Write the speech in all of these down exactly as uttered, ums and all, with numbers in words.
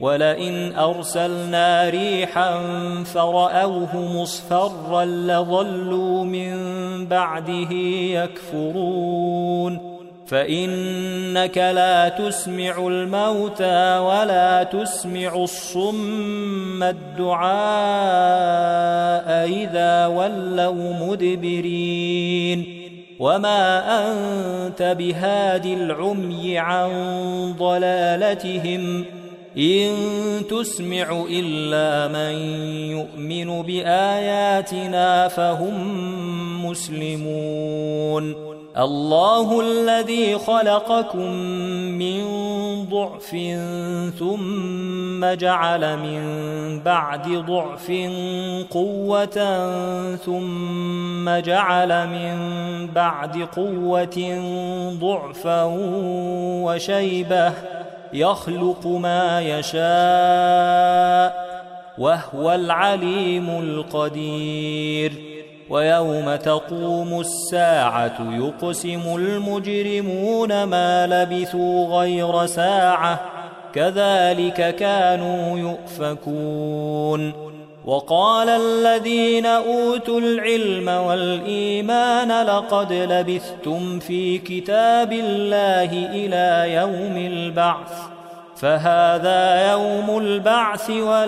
ولئن أرسلنا ريحا فرأوه مصفرا لظلوا من بعده يكفرون فإنك لا تسمع الموتى ولا تسمع الصم الدعاء إذا ولوا مدبرين وما أنت بهاد العمي عن ضلالتهم إن تسمع إلا من يؤمن بآياتنا فهم مسلمون الله الذي خلقكم من ضعف ثم جعل من بعد ضعف قوة ثم جعل من بعد قوة ضعفا وشيبة يخلق ما يشاء وهو العليم القدير ويوم تقوم الساعة يقسم المجرمون ما لبثوا غير ساعة كذلك كانوا يؤفكون وقال الذين أوتوا العلم والإيمان لقد لبثتم في كتاب الله إلى يوم البعث فهذا يوم البعث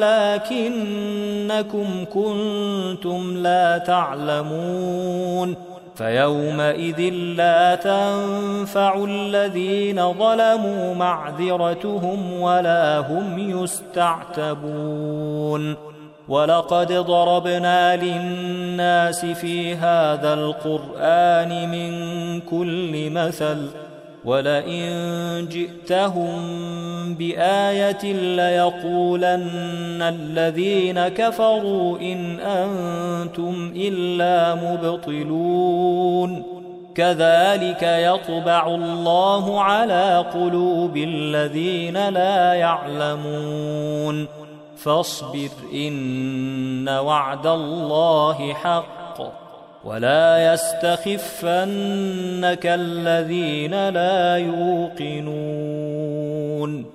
ولكنكم كنتم لا تعلمون فيومئذ لا تنفع الذين ظلموا معذرتهم ولا هم يستعتبون ولقد ضربنا للناس في هذا القرآن من كل مثل ولئن جئتهم بآية ليقولن الذين كفروا إن أنتم إلا مبطلون كذلك يطبع الله على قلوب الذين لا يعلمون فاصبر إن وعد الله حق ولا يستخفنك الذين لا يوقنون